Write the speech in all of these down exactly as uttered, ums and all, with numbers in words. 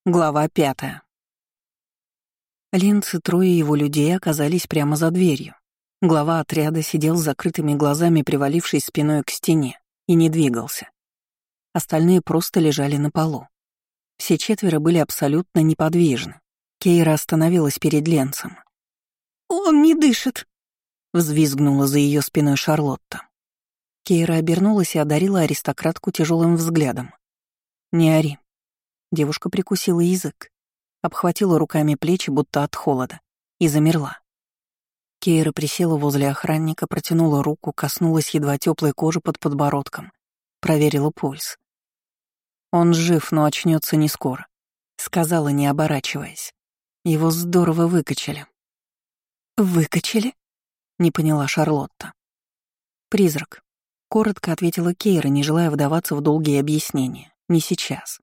Глава пятая. Линц и трое его людей оказались прямо за дверью. Глава отряда сидел с закрытыми глазами, привалившись спиной к стене, и не двигался. Остальные просто лежали на полу. Все четверо были абсолютно неподвижны. Кейра остановилась перед Ленцем. «Он не дышит!» — взвизгнула за ее спиной Шарлотта. Кейра обернулась и одарила аристократку тяжелым взглядом. «Не ори». Девушка прикусила язык, обхватила руками плечи, будто от холода, и замерла. Кейра присела возле охранника, протянула руку, коснулась едва теплой кожи под подбородком, проверила пульс. «Он жив, но очнется не скоро», — сказала, не оборачиваясь. Его здорово выкачали. «Выкачали?» — не поняла Шарлотта. «Призрак», — коротко ответила Кейра, не желая вдаваться в долгие объяснения. «Не сейчас».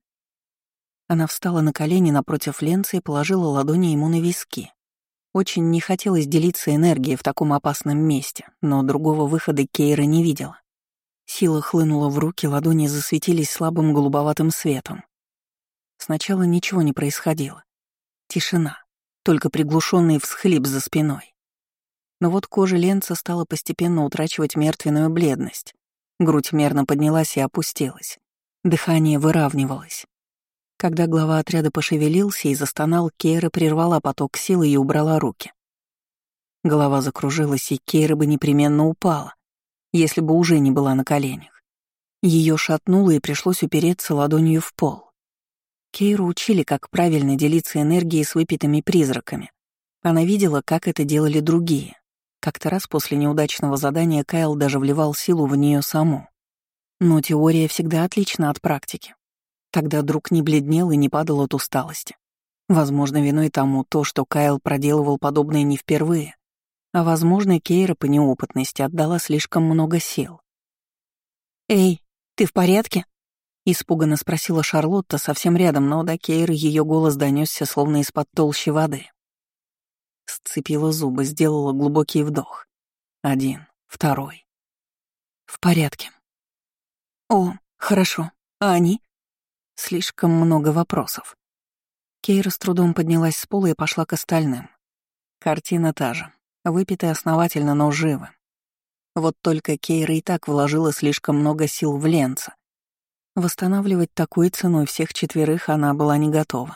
Она встала на колени напротив Ленца и положила ладони ему на виски. Очень не хотелось делиться энергией в таком опасном месте, но другого выхода Кейра не видела. Сила хлынула в руки, ладони засветились слабым голубоватым светом. Сначала ничего не происходило. Тишина, только приглушенный всхлип за спиной. Но вот кожа Ленца стала постепенно утрачивать мертвенную бледность. Грудь мерно поднялась и опустилась. Дыхание выравнивалось. Когда глава отряда пошевелился и застонал, Кейра прервала поток силы и убрала руки. Голова закружилась, и Кейра бы непременно упала, если бы уже не была на коленях. Ее шатнуло, и пришлось упереться ладонью в пол. Кейру учили, как правильно делиться энергией с выпитыми призраками. Она видела, как это делали другие. Как-то раз после неудачного задания Кайл даже вливал силу в нее саму. Но теория всегда отлична от практики. Тогда друг не бледнел и не падал от усталости. Возможно, виной тому то, что Кайл проделывал подобное не впервые, а, возможно, Кейра по неопытности отдала слишком много сил. «Эй, ты в порядке?» — испуганно спросила Шарлотта совсем рядом, но до Кейры ее голос донесся, словно из-под толщи воды. Сцепила зубы, сделала глубокий вдох. Один, второй. «В порядке». «О, хорошо. А они?» Слишком много вопросов. Кейра с трудом поднялась с пола и пошла к остальным. Картина та же. Выпитые основательно, но живы. Вот только Кейра и так вложила слишком много сил в Ленца. Восстанавливать такой ценой всех четверых она была не готова.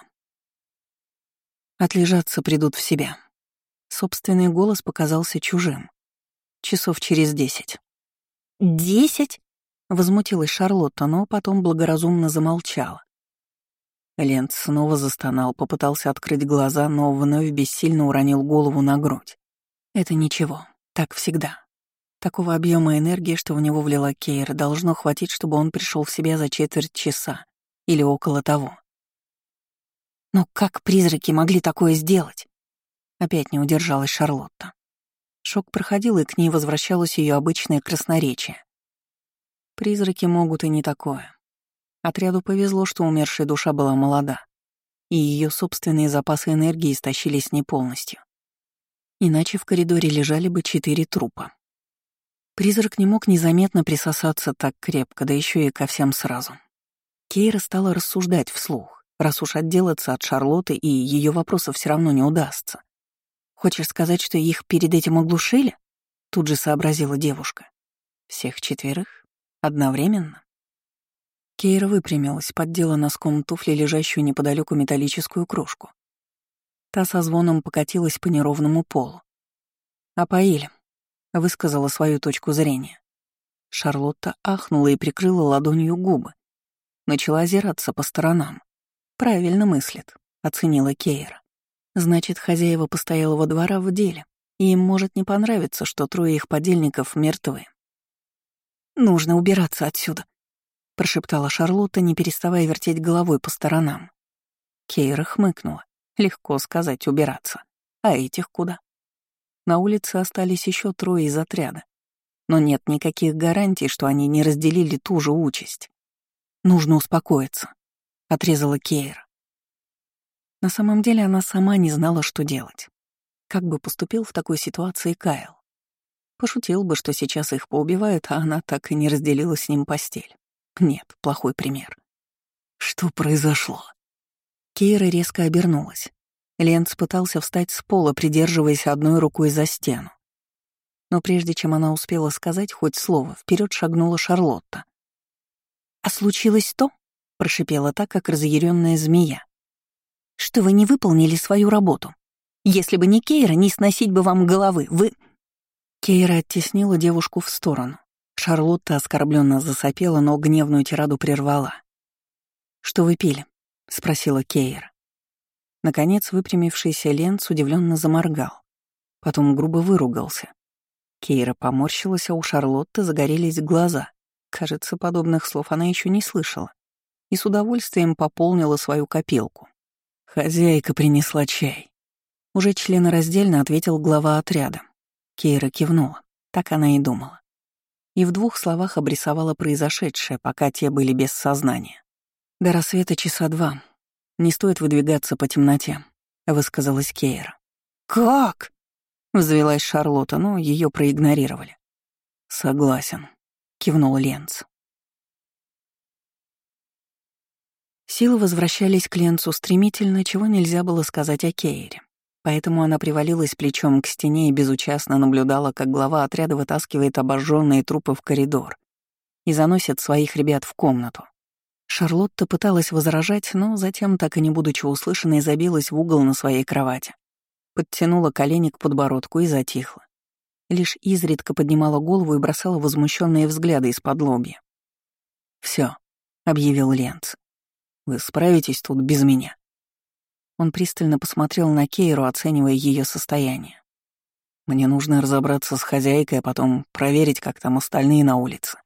Отлежаться, придут в себя. Собственный голос показался чужим. Часов через десять. «Десять?» — возмутилась Шарлотта, но потом благоразумно замолчала. Ленц снова застонал, попытался открыть глаза, но вновь бессильно уронил голову на грудь. Это ничего, так всегда. Такого объема энергии, что в него влила Кейра, должно хватить, чтобы он пришел в себя за четверть часа или около того. «Но как призраки могли такое сделать?» Опять не удержалась Шарлотта. Шок проходил, и к ней возвращалось ее обычное красноречие. Призраки могут и не такое. Отряду повезло, что умершая душа была молода, и ее собственные запасы энергии истощились не полностью. Иначе в коридоре лежали бы четыре трупа. Призрак не мог незаметно присосаться так крепко, да еще и ко всем сразу. Кейра стала рассуждать вслух, раз уж отделаться от Шарлотты и ее вопросов все равно не удастся. «Хочешь сказать, что их перед этим оглушили?» Тут же сообразила девушка. «Всех четверых? Одновременно?» Кейра выпрямилась, поддела носком туфли лежащую неподалеку металлическую кружку. Та со звоном покатилась по неровному полу. «Опоили», — высказала свою точку зрения. Шарлотта ахнула и прикрыла ладонью губы. Начала озираться по сторонам. «Правильно мыслит», — оценила Кейра. «Значит, хозяева постоялого двора в деле, и им может не понравиться, что трое их подельников мертвы». «Нужно убираться отсюда», — прошептала Шарлотта, не переставая вертеть головой по сторонам. Кейра хмыкнула. Легко сказать «убираться». А этих куда? На улице остались еще трое из отряда. Но нет никаких гарантий, что они не разделили ту же участь. «Нужно успокоиться», — отрезала Кейра. На самом деле она сама не знала, что делать. Как бы поступил в такой ситуации Кайл? Пошутил бы, что сейчас их поубивают, а она так и не разделила с ним постель. Нет, плохой пример. Что произошло? Кейра резко обернулась. Ленц пытался встать с пола, придерживаясь одной рукой за стену. Но прежде чем она успела сказать хоть слово, вперед шагнула Шарлотта. «А случилось то, — прошипела так, как разъяренная змея, — что вы не выполнили свою работу. Если бы не Кейра, не сносить бы вам головы. Вы...» Кейра оттеснила девушку в сторону. Шарлотта оскорбленно засопела, но гневную тираду прервала. «Что вы пили?» — спросила Кейра. Наконец выпрямившийся Ленц удивленно заморгал. Потом грубо выругался. Кейра поморщилась, а у Шарлотты загорелись глаза. Кажется, подобных слов она еще не слышала. И с удовольствием пополнила свою копилку. «Хозяйка принесла чай». Уже членораздельно ответил глава отряда. Кейра кивнула. Так она и думала. И в двух словах обрисовала произошедшее, пока те были без сознания. «До рассвета часа два. Не стоит выдвигаться по темноте», — высказалась Кейра. «Как?» — взвилась Шарлотта, но ее проигнорировали. «Согласен», — кивнул Ленц. Силы возвращались к Ленцу стремительно, чего нельзя было сказать о Кейре. Поэтому она привалилась плечом к стене и безучастно наблюдала, как глава отряда вытаскивает обожженные трупы в коридор и заносит своих ребят в комнату. Шарлотта пыталась возражать, но затем, так и не будучи услышанной, забилась в угол на своей кровати. Подтянула колени к подбородку и затихла. Лишь изредка поднимала голову и бросала возмущенные взгляды из-под лобья. «Всё», — объявил Ленц. «Вы справитесь тут без меня?» Он пристально посмотрел на Кейру, оценивая ее состояние. «Мне нужно разобраться с хозяйкой, а потом проверить, как там остальные на улице».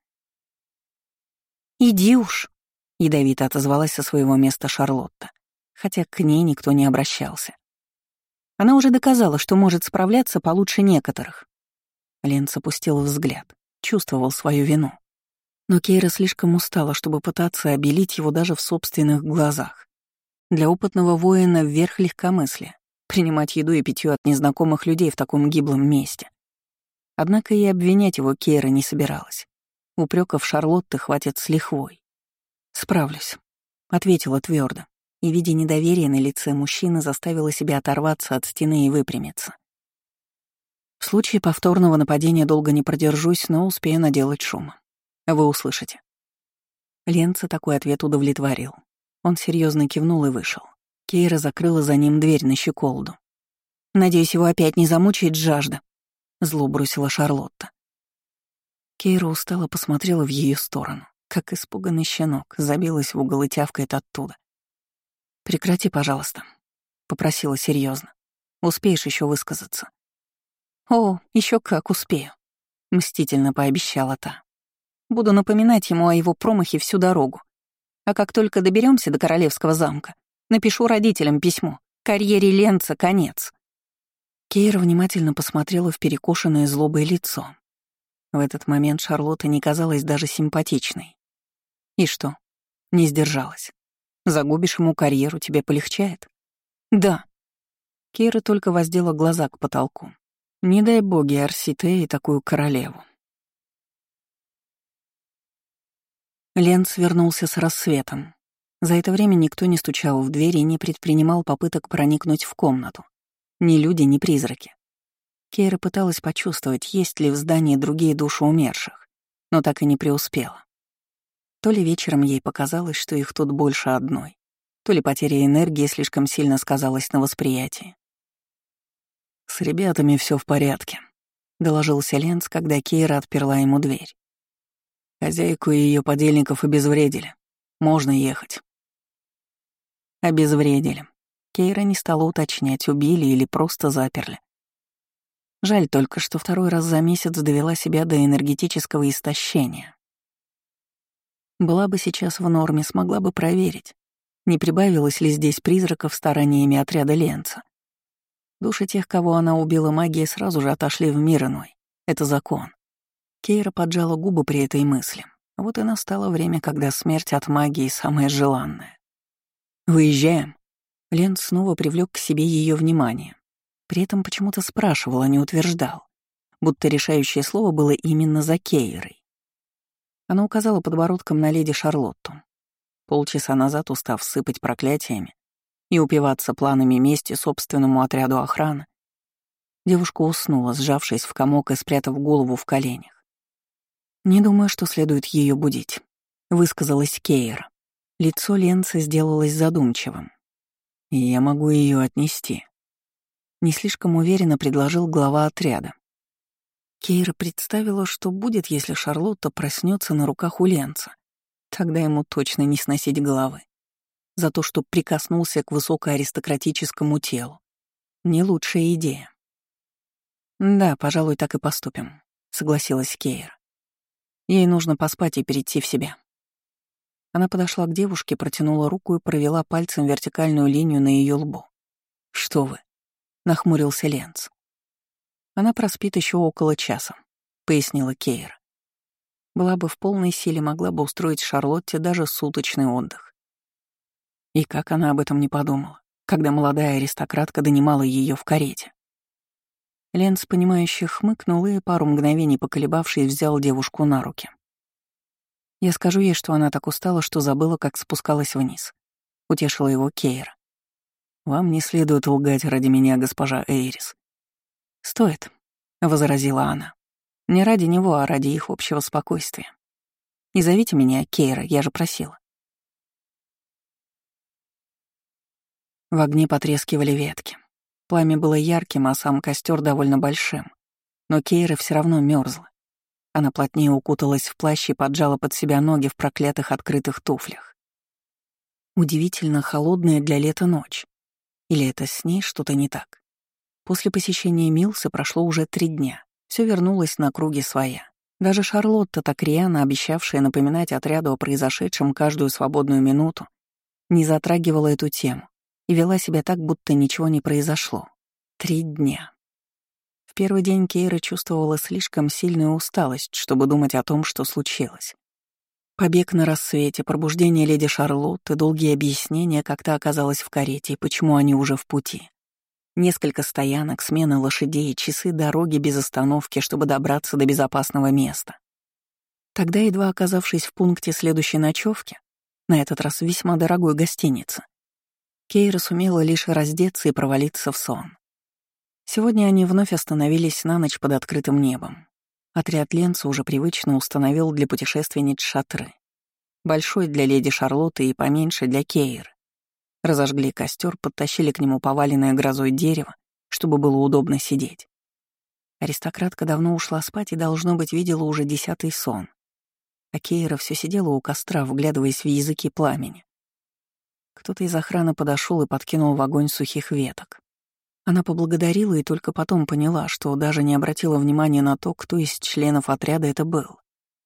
«Иди уж», — ядовито отозвалась со своего места Шарлотта, хотя к ней никто не обращался. Она уже доказала, что может справляться получше некоторых. Ленц опустил взгляд, чувствовал свою вину. Но Кейра слишком устала, чтобы пытаться обелить его даже в собственных глазах. Для опытного воина вверх легкомыслия — принимать еду и питье от незнакомых людей в таком гиблом месте. Однако и обвинять его Кейра не собиралась. Упреков Шарлотты хватит с лихвой. «Справлюсь», — ответила твердо, и, видя недоверие на лице мужчины, заставила себя оторваться от стены и выпрямиться. «В случае повторного нападения долго не продержусь, но успею наделать шума. Вы услышите». Ленца такой ответ удовлетворил. Он серьезно кивнул и вышел. Кейра закрыла за ним дверь на щеколду. «Надеюсь, его опять не замучает жажда», — зло бросила Шарлотта. Кейра устало посмотрела в ее сторону, как испуганный щенок, забилась в угол и тявкает оттуда. «Прекрати, пожалуйста», — попросила серьезно. «Успеешь еще высказаться». «О, еще как успею», — мстительно пообещала та. «Буду напоминать ему о его промахе всю дорогу. А как только доберемся до Королевского замка, напишу родителям письмо. Карьере Ленца конец». Кейра внимательно посмотрела в перекошенное злобое лицо. В этот момент Шарлотта не казалась даже симпатичной. И что? Не сдержалась. Загубишь ему карьеру, тебе полегчает? Да. Кейра только воздела глаза к потолку. Не дай боги Арситеи такую королеву. Ленц вернулся с рассветом. За это время никто не стучал в дверь и не предпринимал попыток проникнуть в комнату. Ни люди, ни призраки. Кейра пыталась почувствовать, есть ли в здании другие души умерших, но так и не преуспела. То ли вечером ей показалось, что их тут больше одной, то ли потеря энергии слишком сильно сказалась на восприятии. «С ребятами все в порядке», — доложился Ленц, когда Кейра отперла ему дверь. «Хозяйку и ее подельников обезвредили. Можно ехать». Обезвредили. Кейра не стала уточнять, убили или просто заперли. Жаль только, что второй раз за месяц довела себя до энергетического истощения. Была бы сейчас в норме, смогла бы проверить, не прибавилось ли здесь призраков стараниями отряда Ленца. Души тех, кого она убила магией, сразу же отошли в мир иной. Это закон. Кейра поджала губы при этой мысли. Вот и настало время, когда смерть от магии самая желанная. «Выезжаем». Ленц снова привлек к себе ее внимание. При этом почему-то спрашивал, а не утверждал, будто решающее слово было именно за Кейрой. Она указала подбородком на леди Шарлотту. Полчаса назад, устав сыпать проклятиями, и упиваться планами мести собственному отряду охраны, девушка уснула, сжавшись в комок и спрятав голову в коленях. «Не думаю, что следует ее будить», — высказалась Кейра. Лицо Ленца сделалось задумчивым. «Я могу ее отнести», — не слишком уверенно предложил глава отряда. Кейра представила, что будет, если Шарлотта проснется на руках у Ленца. Тогда ему точно не сносить головы. За то, что прикоснулся к высокоаристократическому телу. Не лучшая идея. «Да, пожалуй, так и поступим», — согласилась Кейра. «Ей нужно поспать и перейти в себя». Она подошла к девушке, протянула руку и провела пальцем вертикальную линию на ее лбу. «Что вы?» — нахмурился Ленц. «Она проспит еще около часа», — пояснила Кейра. Была бы в полной силе, могла бы устроить Шарлотте даже суточный отдых. И как она об этом не подумала, когда молодая аристократка донимала ее в карете. Ленц, понимающе хмыкнул и, пару мгновений поколебавшись, взял девушку на руки. «Я скажу ей, что она так устала, что забыла, как спускалась вниз», — утешила его Кейра. «Вам не следует лгать ради меня, госпожа Эйрис». «Стоит», — возразила она. «Не ради него, а ради их общего спокойствия. И зовите меня Кейра, я же просила». В огне потрескивали ветки. Пламя было ярким, а сам костер довольно большим. Но Кейра все равно мерзла. Она плотнее укуталась в плащ и поджала под себя ноги в проклятых открытых туфлях. Удивительно холодная для лета ночь. Или это с ней что-то не так? После посещения Милса прошло уже три дня. Все вернулось на круги своя. Даже Шарлотта, так рьяно обещавшая напоминать отряду о произошедшем каждую свободную минуту, не затрагивала эту тему и вела себя так, будто ничего не произошло. Три дня. В первый день Кейра чувствовала слишком сильную усталость, чтобы думать о том, что случилось. Побег на рассвете, пробуждение леди Шарлотты, долгие объяснения, как та оказалась в карете и почему они уже в пути. Несколько стоянок, смена лошадей, часы дороги без остановки, чтобы добраться до безопасного места. Тогда, едва оказавшись в пункте следующей ночевки, на этот раз в весьма дорогой гостинице, Кейра сумела лишь раздеться и провалиться в сон. Сегодня они вновь остановились на ночь под открытым небом. Отряд Ленца уже привычно установил для путешественниц шатры. Большой для леди Шарлотты и поменьше для Кейры. Разожгли костер, подтащили к нему поваленное грозой дерево, чтобы было удобно сидеть. Аристократка давно ушла спать и, должно быть, видела уже десятый сон. А Кейра все сидела у костра, вглядываясь в языки пламени. Кто-то из охраны подошел и подкинул в огонь сухих веток. Она поблагодарила и только потом поняла, что даже не обратила внимания на то, кто из членов отряда это был.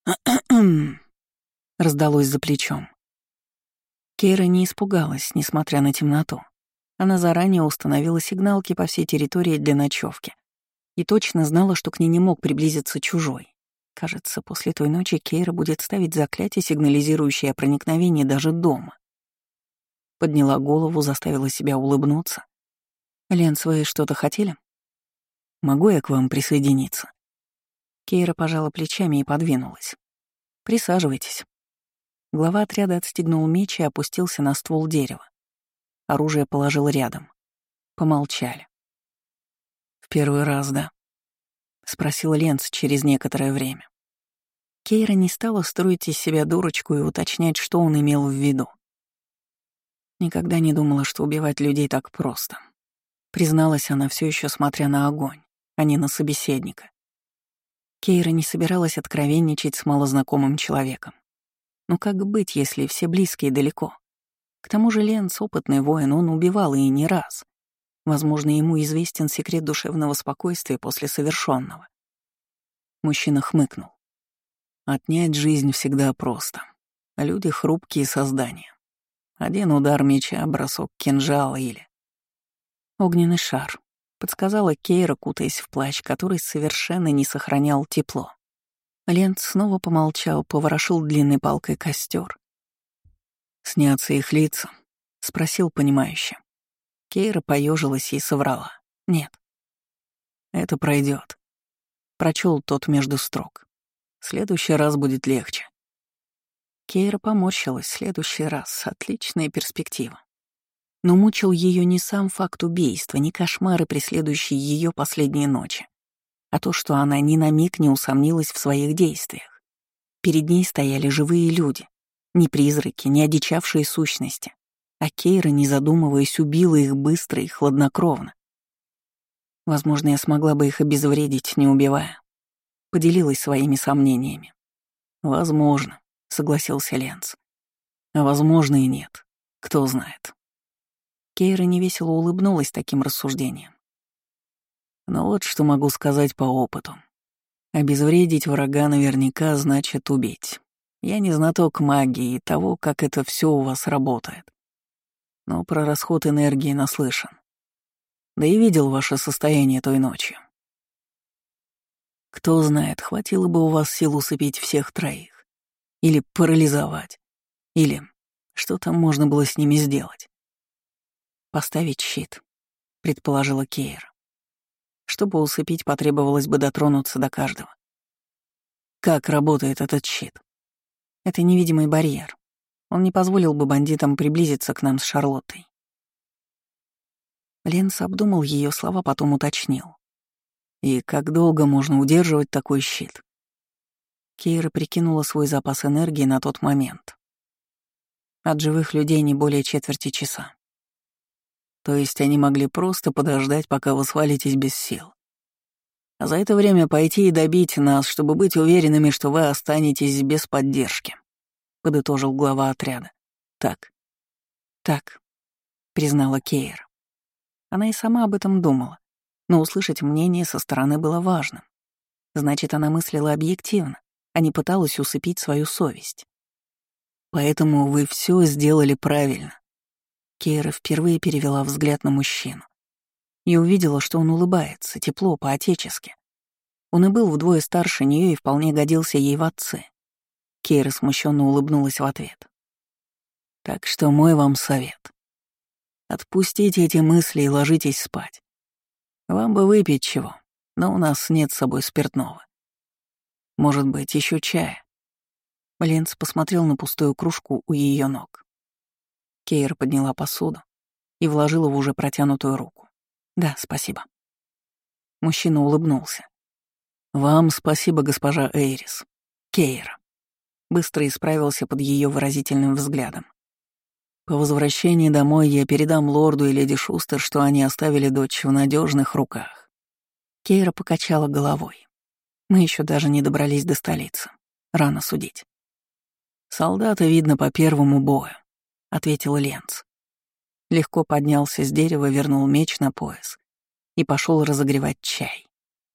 Раздалось за плечом. Кейра не испугалась, несмотря на темноту. Она заранее установила сигналки по всей территории для ночевки и точно знала, что к ней не мог приблизиться чужой. Кажется, после той ночи Кейра будет ставить заклятие, сигнализирующее о проникновении даже дома. Подняла голову, заставила себя улыбнуться. «Ленц, вы что-то хотели? Могу я к вам присоединиться?» Кейра пожала плечами и подвинулась. «Присаживайтесь». Глава отряда отстегнул меч и опустился на ствол дерева. Оружие положил рядом. Помолчали. «В первый раз, да?» — спросил Ленц через некоторое время. Кейра не стала строить из себя дурочку и уточнять, что он имел в виду. Никогда не думала, что убивать людей так просто. Призналась она, все еще смотря на огонь, а не на собеседника. Кейра не собиралась откровенничать с малознакомым человеком. Но как быть, если все близкие далеко? К тому же Ленц — опытный воин, он убивал и не раз. Возможно, ему известен секрет душевного спокойствия после совершенного. Мужчина хмыкнул. Отнять жизнь всегда просто. Люди — хрупкие создания. Один удар меча, бросок кинжала или... Огненный шар, подсказала Кейра, кутаясь в плащ, который совершенно не сохранял тепло. Ленц снова помолчал, поворошил длинной палкой костер. «Снятся их лица?» — спросил понимающе. Кейра поежилась и соврала. «Нет». «Это пройдет. Прочел тот между строк. «Следующий раз будет легче». Кейра поморщилась. «Следующий раз. Отличная перспектива». Но мучил ее не сам факт убийства, не кошмары, преследующие ее последние ночи, а то, что она ни на миг не усомнилась в своих действиях. Перед ней стояли живые люди, не призраки, не одичавшие сущности, а Кейра, не задумываясь, убила их быстро и хладнокровно. Возможно, я смогла бы их обезвредить, не убивая. Поделилась своими сомнениями. «Возможно», — согласился Ленц. «А возможно и нет. Кто знает». Кейра невесело улыбнулась таким рассуждением. «Но вот что могу сказать по опыту. Обезвредить врага наверняка значит убить. Я не знаток магии и того, как это все у вас работает. Но про расход энергии наслышан. Да и видел ваше состояние той ночью. Кто знает, хватило бы у вас сил усыпить всех троих. Или парализовать. Или что там можно было с ними сделать? Поставить щит, предположила Кейра. Чтобы усыпить, потребовалось бы дотронуться до каждого. Как работает этот щит? Это невидимый барьер. Он не позволил бы бандитам приблизиться к нам с Шарлоттой. Ленс обдумал ее слова, потом уточнил. И как долго можно удерживать такой щит? Кейра прикинула свой запас энергии на тот момент. От живых людей не более четверти часа. То есть они могли просто подождать, пока вы свалитесь без сил. А за это время пойти и добить нас, чтобы быть уверенными, что вы останетесь без поддержки, — подытожил глава отряда. Так. Так, — признала Кейра. Она и сама об этом думала, но услышать мнение со стороны было важным. Значит, она мыслила объективно, а не пыталась усыпить свою совесть. Поэтому вы все сделали правильно. Кейра впервые перевела взгляд на мужчину и увидела, что он улыбается, тепло, по-отечески. Он и был вдвое старше нее и вполне годился ей в отцы. Кейра смущенно улыбнулась в ответ. Так что мой вам совет. Отпустите эти мысли и ложитесь спать. Вам бы выпить чего, но у нас нет с собой спиртного. Может быть, еще чая. Ленц посмотрел на пустую кружку у ее ног. Кейра подняла посуду и вложила в уже протянутую руку. «Да, спасибо». Мужчина улыбнулся. «Вам спасибо, госпожа Эйрис. Кейра». Быстро исправился под ее выразительным взглядом. «По возвращении домой я передам лорду и леди Шустер, что они оставили дочь в надежных руках». Кейра покачала головой. «Мы еще даже не добрались до столицы. Рано судить». «Солдата видно по первому бою», — ответил Ленц. Легко поднялся с дерева, вернул меч на пояс и пошел разогревать чай.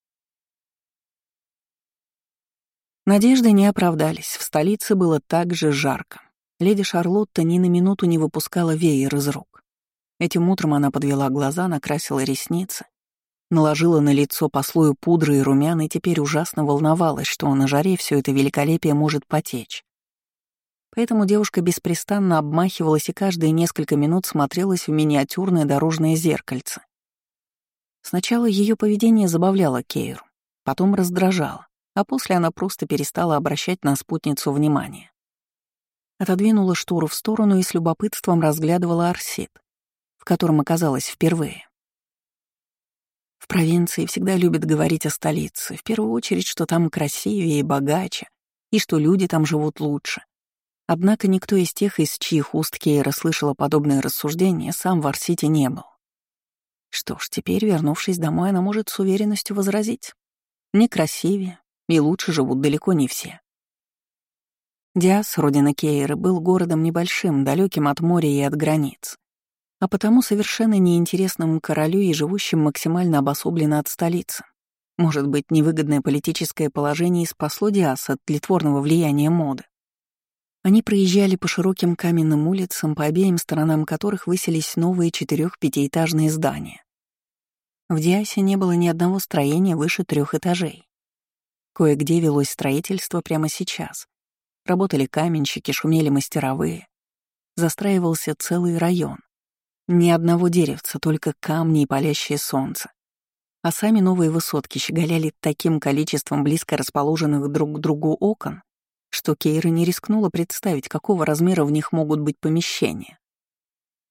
Надежды не оправдались, в столице было так же жарко. Леди Шарлотта ни на минуту не выпускала веер из рук. Этим утром она подвела глаза, накрасила ресницы, наложила на лицо по слою пудры и румян и теперь ужасно волновалась, что на жаре все это великолепие может потечь. Поэтому девушка беспрестанно обмахивалась и каждые несколько минут смотрелась в миниатюрное дорожное зеркальце. Сначала ее поведение забавляло Кейру, потом раздражало, а после она просто перестала обращать на спутницу внимание. Отодвинула штору в сторону и с любопытством разглядывала Арсид, в котором оказалась впервые. В провинции всегда любят говорить о столице, в первую очередь, что там красивее и богаче, и что люди там живут лучше. Однако никто из тех, из чьих уст Кейра слышала подобные рассуждения, сам в Арсите не был. Что ж, теперь, вернувшись домой, она может с уверенностью возразить. Не красивее, и лучше живут далеко не все. Диас, родина Кейры, был городом небольшим, далеким от моря и от границ, а потому совершенно неинтересным королю и живущим максимально обособленно от столицы. Может быть, невыгодное политическое положение и спасло Диаса от тлетворного влияния моды. Они проезжали по широким каменным улицам, по обеим сторонам которых высились новые четырех-пятиэтажные здания. В Диасе не было ни одного строения выше трех этажей. Кое-где велось строительство прямо сейчас. Работали каменщики, шумели мастеровые. Застраивался целый район. Ни одного деревца, только камни и палящее солнце. А сами новые высотки щеголяли таким количеством близко расположенных друг к другу окон, что Кейра не рискнула представить, какого размера в них могут быть помещения.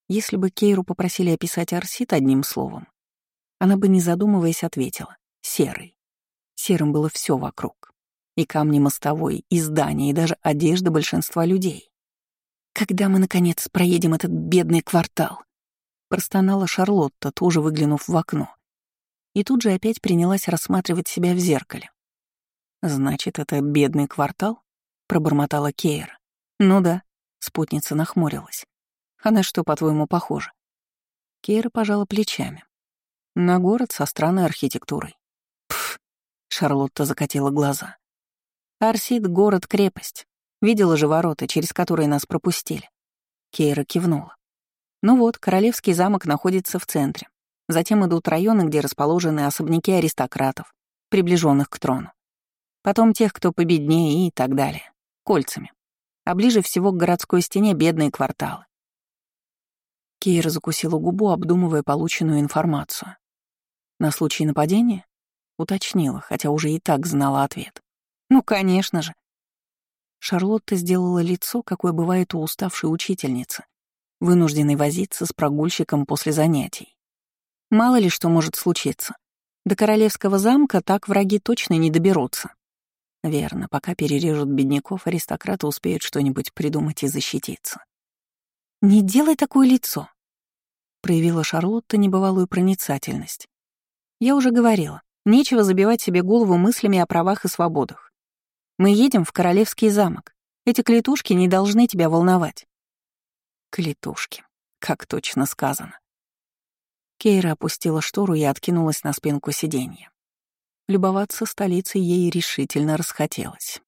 Если бы Кейру попросили описать Арсит одним словом, она бы, не задумываясь, ответила — серый. Серым было все вокруг. И камни мостовой, и здания, и даже одежда большинства людей. «Когда мы, наконец, проедем этот бедный квартал?» — простонала Шарлотта, тоже выглянув в окно. И тут же опять принялась рассматривать себя в зеркале. «Значит, это бедный квартал?» — пробормотала Кейра. «Ну да», — спутница нахмурилась. «А на что, по-твоему, похоже?» Кейра пожала плечами. «На город со странной архитектурой». «Пф», — Шарлотта закатила глаза. «Арсид — город-крепость. Видела же ворота, через которые нас пропустили». Кейра кивнула. «Ну вот, Королевский замок находится в центре. Затем идут районы, где расположены особняки аристократов, приближенных к трону. Потом тех, кто победнее и так далее. Кольцами. А ближе всего к городской стене бедные кварталы». Кейра закусила губу, обдумывая полученную информацию. «На случай нападения?» — уточнила, хотя уже и так знала ответ. «Ну, конечно же». Шарлотта сделала лицо, какое бывает у уставшей учительницы, вынужденной возиться с прогульщиком после занятий. Мало ли что может случиться. До Королевского замка так враги точно не доберутся. Верно, пока перережут бедняков, аристократы успеют что-нибудь придумать и защититься. «Не делай такое лицо», — проявила Шарлотта небывалую проницательность. «Я уже говорила, нечего забивать себе голову мыслями о правах и свободах. Мы едем в Королевский замок. Эти клетушки не должны тебя волновать». «Клетушки», как точно сказано. Кейра опустила штору и откинулась на спинку сиденья. Любоваться столицей ей решительно расхотелось.